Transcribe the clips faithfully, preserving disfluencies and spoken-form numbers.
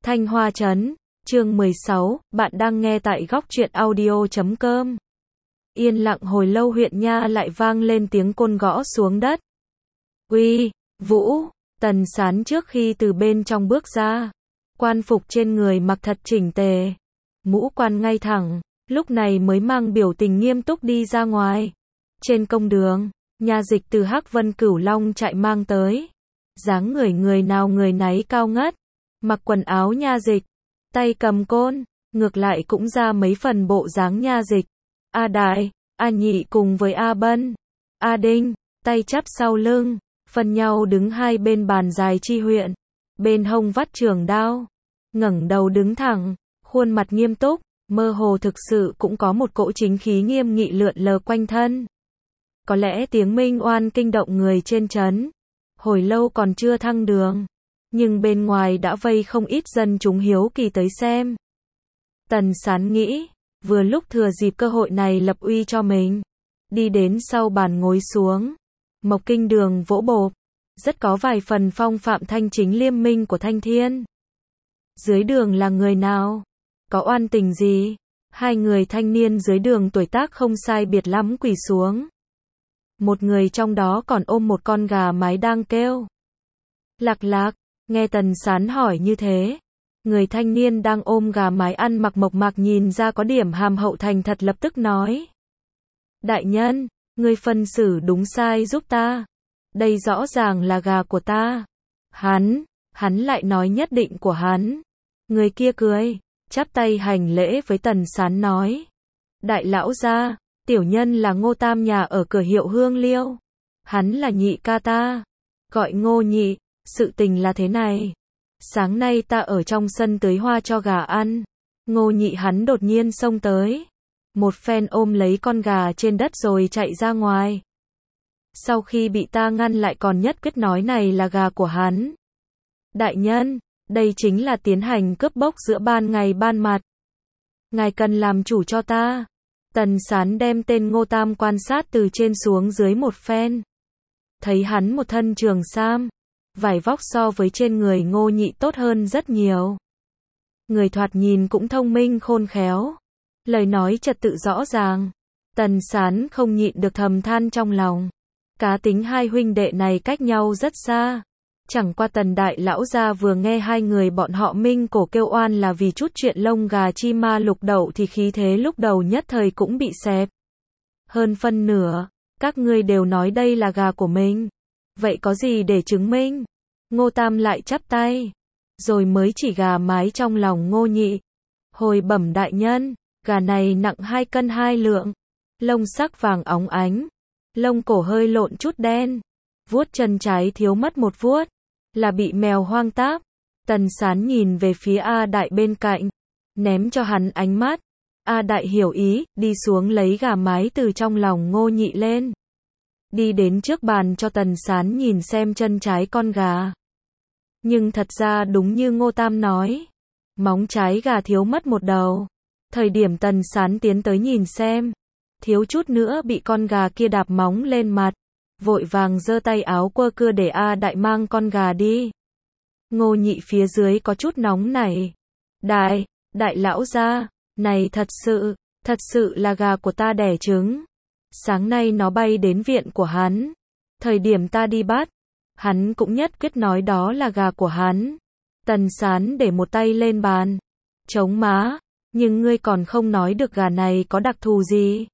Thanh Hoa Trấn, chương mười sáu, bạn đang nghe tại góc truyện audio chấm com. Yên lặng hồi lâu huyện nha lại vang lên tiếng côn gõ xuống đất. Uy, Vũ, Tần Sán trước khi từ bên trong bước ra. Quan phục trên người mặc thật chỉnh tề. Mũ quan ngay thẳng, lúc này mới mang biểu tình nghiêm túc đi ra ngoài. Trên công đường, nha dịch từ Hắc Vân Cửu Long chạy mang tới. Dáng người người nào người nấy cao ngất. Mặc quần áo nha dịch, tay cầm côn, ngược lại cũng ra mấy phần bộ dáng nha dịch. A Đại, A Nhị cùng với A Bân, A Đinh, tay chắp sau lưng, phân nhau đứng hai bên bàn dài chi huyện, bên hông vắt trường đao, ngẩng đầu đứng thẳng, khuôn mặt nghiêm túc, mơ hồ thực sự cũng có một cỗ chính khí nghiêm nghị lượn lờ quanh thân. Có lẽ tiếng minh oan kinh động người trên trấn, hồi lâu còn chưa thăng đường. Nhưng bên ngoài đã vây không ít dân chúng hiếu kỳ tới xem. Tần Sán nghĩ, vừa lúc thừa dịp cơ hội này lập uy cho mình. Đi đến sau bàn ngồi xuống. Mộc Kinh Đường vỗ bộp. Rất có vài phần phong phạm thanh chính liêm minh của Thanh Thiên. Dưới đường là người nào? Có oan tình gì? Hai người thanh niên dưới đường tuổi tác không sai biệt lắm quỳ xuống. Một người trong đó còn ôm một con gà mái đang kêu. Lạc lạc. Nghe Tần Sán hỏi như thế, người thanh niên đang ôm gà mái ăn mặc mộc mạc nhìn ra có điểm hàm hậu thành thật lập tức nói. Đại nhân, ngươi phân xử đúng sai giúp ta. Đây rõ ràng là gà của ta. Hắn, hắn lại nói nhất định của hắn. Người kia cười, chắp tay hành lễ với Tần Sán nói. Đại lão gia, tiểu nhân là Ngô Tam nhà ở cửa hiệu Hương Liêu. Hắn là nhị ca ta. Gọi Ngô nhị. Sự tình là thế này. Sáng nay ta ở trong sân tưới hoa cho gà ăn. Ngô nhị hắn đột nhiên xông tới. Một phen ôm lấy con gà trên đất rồi chạy ra ngoài. Sau khi bị ta ngăn lại còn nhất quyết nói này là gà của hắn. Đại nhân, đây chính là tiến hành cướp bóc giữa ban ngày ban mặt. Ngài cần làm chủ cho ta. Tần Sán đem tên Ngô Tam quan sát từ trên xuống dưới một phen. Thấy hắn một thân trường sam. Vải vóc so với trên người Ngô nhị tốt hơn rất nhiều. Người thoạt nhìn cũng thông minh khôn khéo. Lời nói trật tự rõ ràng. Tần Sán không nhịn được thầm than trong lòng. Cá tính hai huynh đệ này cách nhau rất xa. Chẳng qua Tần đại lão gia vừa nghe hai người bọn họ minh cổ kêu oan là vì chút chuyện lông gà chi ma lục đậu thì khí thế lúc đầu nhất thời cũng bị xẹp. Hơn phân nửa, các ngươi đều nói đây là gà của mình. Vậy có gì để chứng minh? Ngô Tam lại chắp tay, rồi mới chỉ gà mái trong lòng Ngô nhị. Hồi bẩm đại nhân, gà này nặng hai cân hai lượng, lông sắc vàng óng ánh, lông cổ hơi lộn chút đen, vuốt chân trái thiếu mất một vuốt, là bị mèo hoang táp. Tần Sán nhìn về phía A Đại bên cạnh, ném cho hắn ánh mắt. A Đại hiểu ý, đi xuống lấy gà mái từ trong lòng Ngô nhị lên. Đi đến trước bàn cho Tần Sán nhìn xem chân trái con gà. Nhưng thật ra đúng như Ngô Tam nói. Móng trái gà thiếu mất một đầu. Thời điểm Tần Sán tiến tới nhìn xem. Thiếu chút nữa bị con gà kia đạp móng lên mặt. Vội vàng giơ tay áo quơ cưa để A Đại mang con gà đi. Ngô nhị phía dưới có chút nóng nảy. Đại, đại lão gia, này thật sự, thật sự là gà của ta đẻ trứng. Sáng nay nó bay đến viện của hắn. Thời điểm ta đi bắt, hắn cũng nhất quyết nói đó là gà của hắn. Tần Sán để một tay lên bàn. Chống má, nhưng ngươi còn không nói được gà này có đặc thù gì.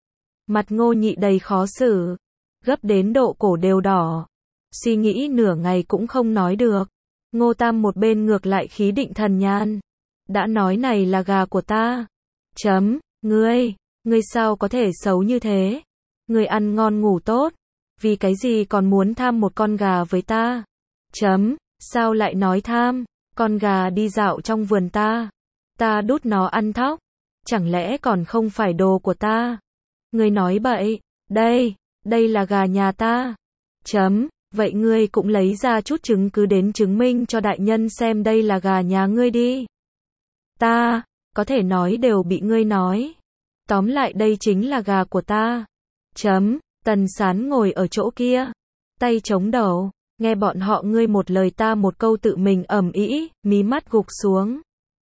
Mặt Ngô nhị đầy khó xử, gấp đến độ cổ đều đỏ. Suy nghĩ nửa ngày cũng không nói được. Ngô Tam một bên ngược lại khí định thần nhàn. Đã nói này là gà của ta. Chấm, ngươi. Ngươi sao có thể xấu như thế? Ngươi ăn ngon ngủ tốt, vì cái gì còn muốn tham một con gà với ta? Chấm, sao lại nói tham? Con gà đi dạo trong vườn ta, ta đút nó ăn thóc, chẳng lẽ còn không phải đồ của ta? Ngươi nói bậy, đây, đây là gà nhà ta. Chấm, vậy ngươi cũng lấy ra chút chứng cứ đến chứng minh cho đại nhân xem đây là gà nhà ngươi đi. Ta, có thể nói đều bị ngươi nói. Tóm lại đây chính là gà của ta. Chấm, Tần Sán ngồi ở chỗ kia, tay chống đầu, Nghe bọn họ ngươi một lời ta một câu tự mình ầm ĩ, mí mắt gục xuống.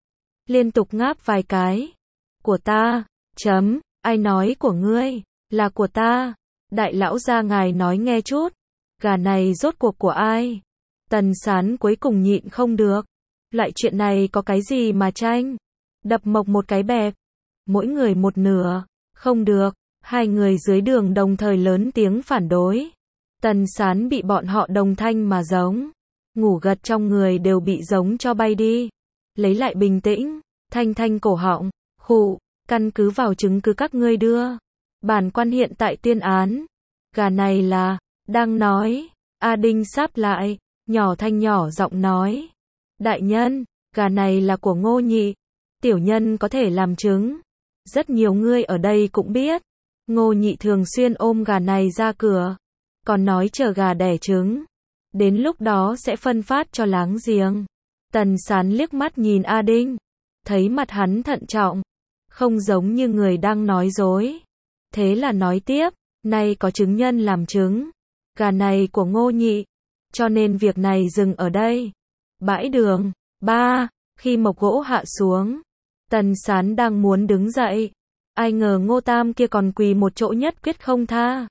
Liên tục ngáp vài cái. Của ta, chấm, ai nói của ngươi, là của ta. Đại lão gia ngài nói nghe chút, gà này rốt cuộc của ai? Tần Sán cuối cùng nhịn không được. Loại chuyện này có cái gì mà tranh? Đập mộc một cái bẹp. Mỗi người một nửa. Không được. Hai người dưới đường đồng thời lớn tiếng phản đối. Tần Sán bị bọn họ đồng thanh mà giống. Ngủ gật trong người đều bị giống cho bay đi. Lấy lại bình tĩnh. Thanh thanh cổ họng. Khụ. Căn cứ vào chứng cứ các ngươi đưa. Bản quan hiện tại tuyên án. Gà này là. Đang nói. A Đinh sáp lại. Nhỏ thanh nhỏ giọng nói. Đại nhân. Gà này là của Ngô Nhị. Tiểu nhân có thể làm chứng. Rất nhiều người ở đây cũng biết. Ngô Nhị thường xuyên ôm gà này ra cửa. Còn nói chờ gà đẻ trứng. Đến lúc đó sẽ phân phát cho láng giềng. Tần Sán liếc mắt nhìn A Đinh. Thấy mặt hắn thận trọng. Không giống như người đang nói dối. Thế là nói tiếp. Nay có chứng nhân làm chứng. Gà này của Ngô Nhị. Cho nên việc này dừng ở đây. Bãi đường. Ba. Khi mộc gỗ hạ xuống. Tần Sán đang muốn đứng dậy. Ai ngờ Ngô Tam kia còn quỳ một chỗ nhất quyết không tha.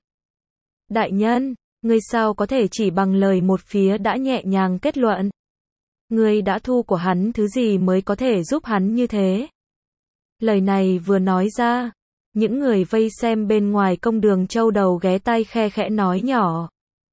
Đại nhân, ngươi sao có thể chỉ bằng lời một phía đã nhẹ nhàng kết luận? Ngươi đã thu của hắn thứ gì mới có thể giúp hắn như thế? Lời này vừa nói ra, những người vây xem bên ngoài công đường châu đầu ghé tai khe khẽ nói nhỏ.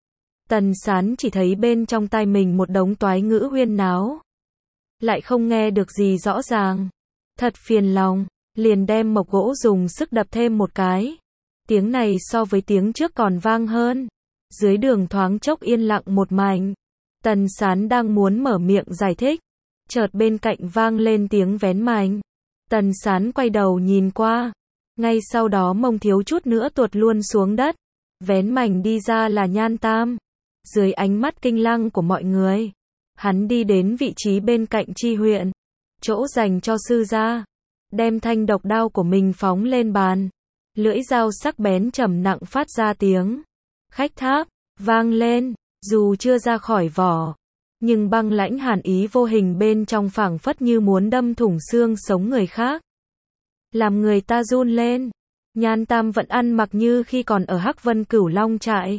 Tần Sán chỉ thấy bên trong tai mình một đống toái ngữ huyên náo. Lại không nghe được gì rõ ràng. Thật phiền lòng, liền đem mộc gỗ dùng sức đập thêm một cái. Tiếng này so với tiếng trước còn vang hơn. Dưới đường thoáng chốc yên lặng một mảnh. Tần Sán đang muốn mở miệng giải thích. Chợt bên cạnh vang lên tiếng vén mành. Tần Sán quay đầu nhìn qua. Ngay sau đó mông thiếu chút nữa tuột luôn xuống đất. Vén mành đi ra là Nhan Tam. Dưới ánh mắt kinh lăng của mọi người. Hắn đi đến vị trí bên cạnh Chi huyện. Chỗ dành cho sư gia. Đem thanh độc đao của mình phóng lên bàn. Lưỡi dao sắc bén trầm nặng phát ra tiếng khách tháp, vang lên, dù chưa ra khỏi vỏ. Nhưng băng lãnh hàn ý vô hình bên trong phảng phất như muốn đâm thủng xương sống người khác. Làm người ta run lên. Nhan Tam vẫn ăn mặc như khi còn ở Hắc Vân Cửu Long trại.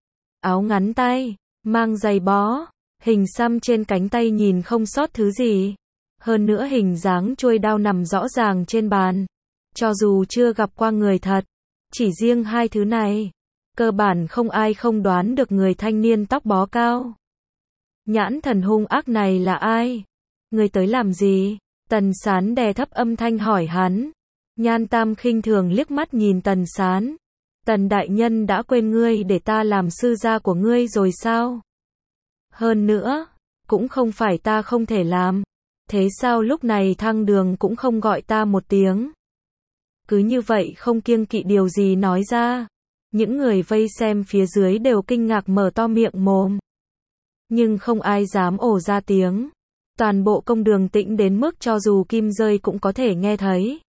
Áo ngắn tay, mang giày bó, hình xăm trên cánh tay nhìn không sót thứ gì. Hơn nữa hình dáng chuôi đao nằm rõ ràng trên bàn. Cho dù chưa gặp qua người thật, chỉ riêng hai thứ này, cơ bản không ai không đoán được người thanh niên tóc bó cao. Nhãn thần hung ác này là ai? Người tới làm gì? Tần Sán đè thấp âm thanh hỏi hắn. Nhan Tam khinh thường liếc mắt nhìn Tần Sán. Tần đại nhân đã quên ngươi để ta làm sư gia của ngươi rồi sao? Hơn nữa, cũng không phải ta không thể làm. Thế sao lúc này Thăng Đường cũng không gọi ta một tiếng? Cứ như vậy không kiêng kỵ điều gì nói ra. Những người vây xem phía dưới đều kinh ngạc mở to miệng mồm. Nhưng không ai dám ồ ra tiếng. Toàn bộ công đường tĩnh đến mức cho dù kim rơi cũng có thể nghe thấy.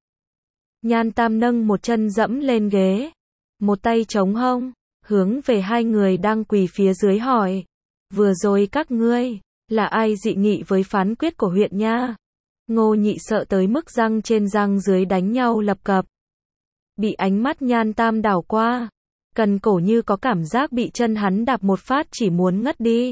Nhan Tam nâng một chân dẫm lên ghế. Một tay chống hông. Hướng về hai người đang quỳ phía dưới hỏi. Vừa rồi các ngươi, là ai dị nghị với phán quyết của huyện nha? Ngô Nhị sợ tới mức răng trên răng dưới đánh nhau lập cập. Bị ánh mắt Nhan Tam đảo qua. Cần cổ như có cảm giác bị chân hắn đạp một phát chỉ muốn ngất đi.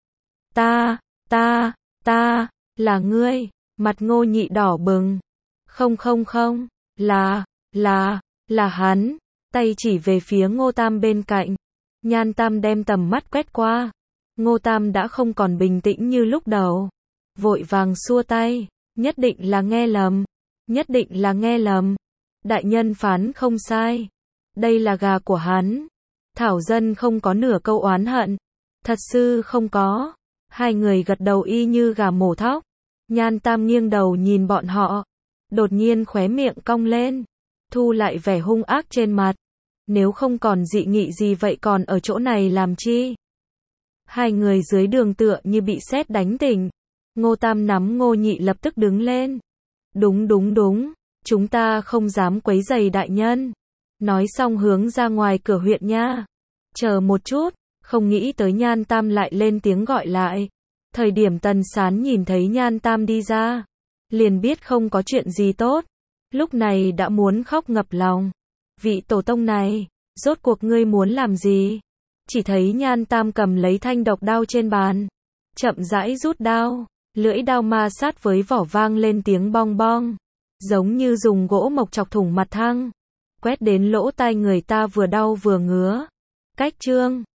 Ta, ta, ta, là ngươi. Mặt Ngô Nhị đỏ bừng. Không không không, là, là, là hắn. Tay chỉ về phía Ngô Tam bên cạnh. Nhan Tam đem tầm mắt quét qua. Ngô Tam đã không còn bình tĩnh như lúc đầu. Vội vàng xua tay. Nhất định là nghe lầm. Nhất định là nghe lầm. Đại nhân phán không sai. Đây là gà của hắn. Thảo dân không có nửa câu oán hận. Thật sự không có. Hai người gật đầu y như gà mổ thóc. Nhan Tam nghiêng đầu nhìn bọn họ. Đột nhiên khóe miệng cong lên. Thu lại vẻ hung ác trên mặt. Nếu không còn dị nghị gì vậy còn ở chỗ này làm chi? Hai người dưới đường tựa như bị sét đánh tỉnh. Ngô Tam nắm Ngô Nhị lập tức đứng lên. Đúng đúng đúng, chúng ta không dám quấy rầy đại nhân. Nói xong hướng ra ngoài cửa huyện nha. Chờ một chút, Không nghĩ tới Nhan Tam lại lên tiếng gọi lại. Thời điểm Tần Sán nhìn thấy Nhan Tam đi ra, liền biết không có chuyện gì tốt. Lúc này đã muốn khóc ngập lòng. Vị tổ tông này, rốt cuộc ngươi muốn làm gì? Chỉ thấy Nhan Tam cầm lấy thanh độc đao trên bàn, chậm rãi rút đao, lưỡi đao ma sát với vỏ vang lên tiếng bong bong, giống như dùng gỗ mộc chọc thủng mặt thăng, quét đến lỗ tai người ta vừa đau vừa ngứa. Cách chương